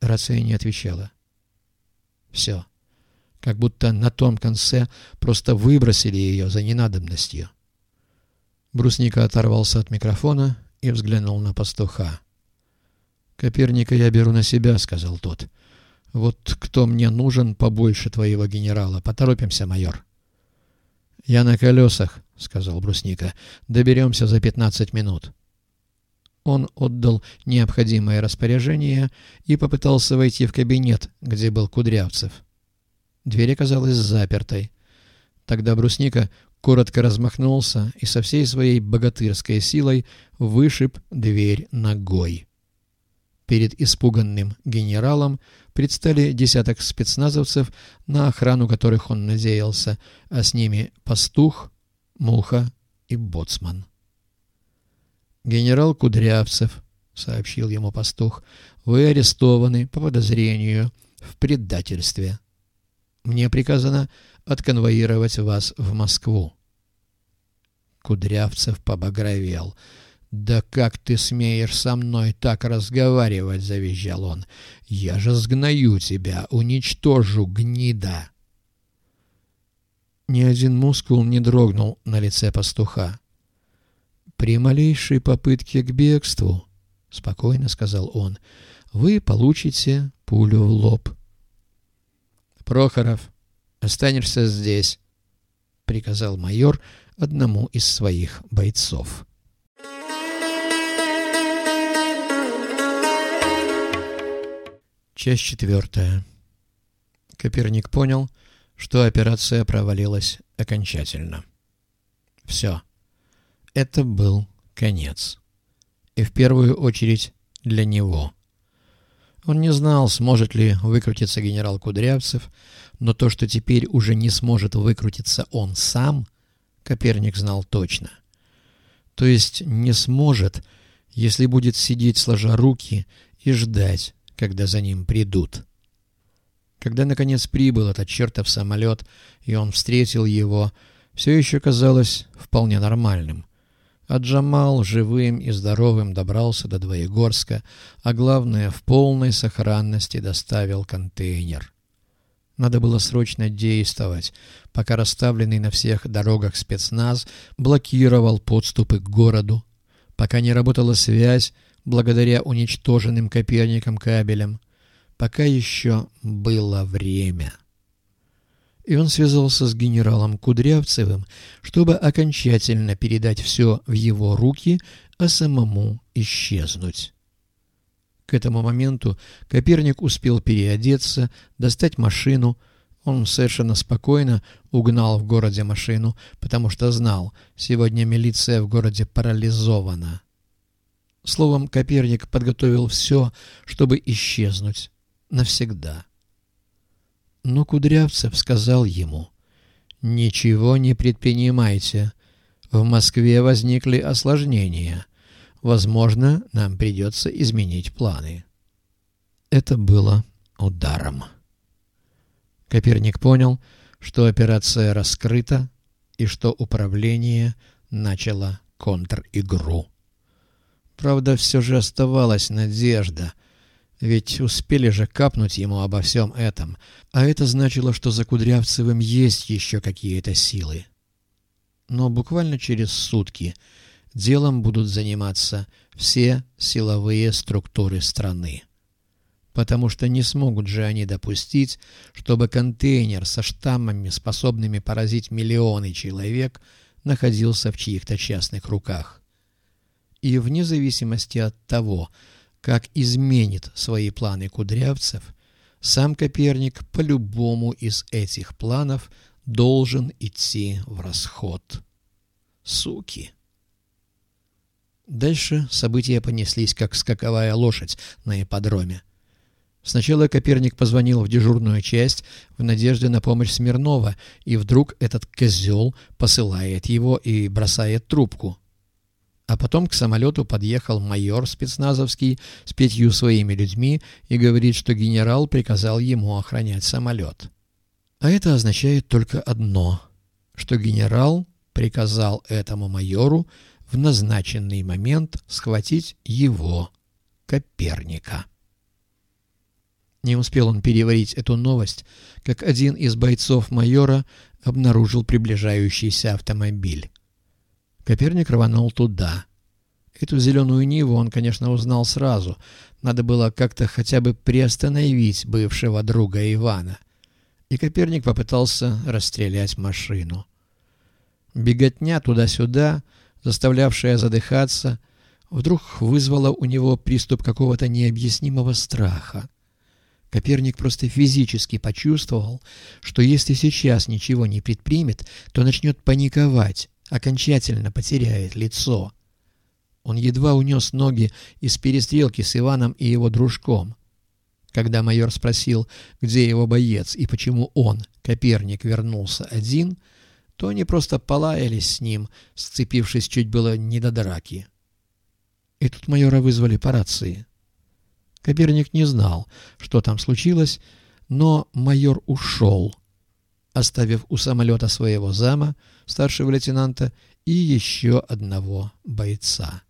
Рация не отвечала. Все. Как будто на том конце просто выбросили ее за ненадобностью. Брусника оторвался от микрофона и взглянул на пастуха. «Коперника я беру на себя», — сказал тот. «Вот кто мне нужен побольше твоего генерала. Поторопимся, майор». «Я на колесах», — сказал Брусника. «Доберемся за 15 минут». Он отдал необходимое распоряжение и попытался войти в кабинет, где был Кудрявцев. Дверь оказалась запертой. Тогда Брусника коротко размахнулся и со всей своей богатырской силой вышиб дверь ногой. Перед испуганным генералом предстали десяток спецназовцев, на охрану которых он надеялся, а с ними пастух, муха и боцман. «Генерал Кудрявцев», — сообщил ему пастух, — «вы арестованы по подозрению в предательстве. Мне приказано отконвоировать вас в Москву». Кудрявцев побагровел. «Да как ты смеешь со мной так разговаривать?» — завизжал он. «Я же сгною тебя, уничтожу, гнида!» Ни один мускул не дрогнул на лице пастуха. «При малейшей попытке к бегству, — спокойно сказал он, — вы получите пулю в лоб». «Прохоров, останешься здесь», — приказал майор одному из своих бойцов. Часть 4. Коперник понял, что операция провалилась окончательно. Все. Это был конец. И в первую очередь для него. Он не знал, сможет ли выкрутиться генерал Кудрявцев, но то, что теперь уже не сможет выкрутиться он сам, Коперник знал точно. То есть не сможет, если будет сидеть сложа руки и ждать, когда за ним придут. Когда, наконец, прибыл этот чертов самолет, и он встретил его, все еще казалось вполне нормальным. А Джамал живым и здоровым добрался до Двоегорска, а главное, в полной сохранности доставил контейнер. Надо было срочно действовать, пока расставленный на всех дорогах спецназ блокировал подступы к городу, пока не работала связь благодаря уничтоженным Коперником кабелям, пока еще было время. И он связался с генералом Кудрявцевым, чтобы окончательно передать все в его руки, а самому исчезнуть. К этому моменту Коперник успел переодеться, достать машину. Он совершенно спокойно угнал в городе машину, потому что знал, сегодня милиция в городе парализована. Словом, Коперник подготовил все, чтобы исчезнуть навсегда. Но Кудрявцев сказал ему: «Ничего не предпринимайте. В Москве возникли осложнения. Возможно, нам придется изменить планы». Это было ударом. Коперник понял, что операция раскрыта и что управление начало контр-игру. Правда, все же оставалась надежда. Ведь успели же капнуть ему обо всем этом, а это значило, что за Кудрявцевым есть еще какие-то силы. Но буквально через сутки делом будут заниматься все силовые структуры страны. Потому что не смогут же они допустить, чтобы контейнер со штаммами, способными поразить миллионы человек, находился в чьих-то частных руках. И вне зависимости от того, как изменит свои планы Кудрявцев, сам Коперник по любому из этих планов должен идти в расход. Суки! Дальше события понеслись, как скаковая лошадь на ипподроме. Сначала Коперник позвонил в дежурную часть в надежде на помощь Смирнова, и вдруг этот козел посылает его и бросает трубку. А потом к самолету подъехал майор спецназовский с 5 своими людьми и говорит, что генерал приказал ему охранять самолет. А это означает только одно, что генерал приказал этому майору в назначенный момент схватить его, Коперника. Не успел он переварить эту новость, как один из бойцов майора обнаружил приближающийся автомобиль. Коперник рванул туда. Эту зеленую Ниву он, конечно, узнал сразу. Надо было как-то хотя бы приостановить бывшего друга Ивана. И Коперник попытался расстрелять машину. Беготня туда-сюда, заставлявшая задыхаться, вдруг вызвала у него приступ какого-то необъяснимого страха. Коперник просто физически почувствовал, что если сейчас ничего не предпримет, то начнет паниковать, окончательно потеряет лицо. Он едва унес ноги из перестрелки с Иваном и его дружком. Когда майор спросил, где его боец и почему он, Коперник, вернулся один, то они просто полаялись с ним, сцепившись чуть было не до драки. И тут майора вызвали по рации. Коперник не знал, что там случилось, но майор ушел, оставив у самолета своего зама, старшего лейтенанта, и еще одного бойца.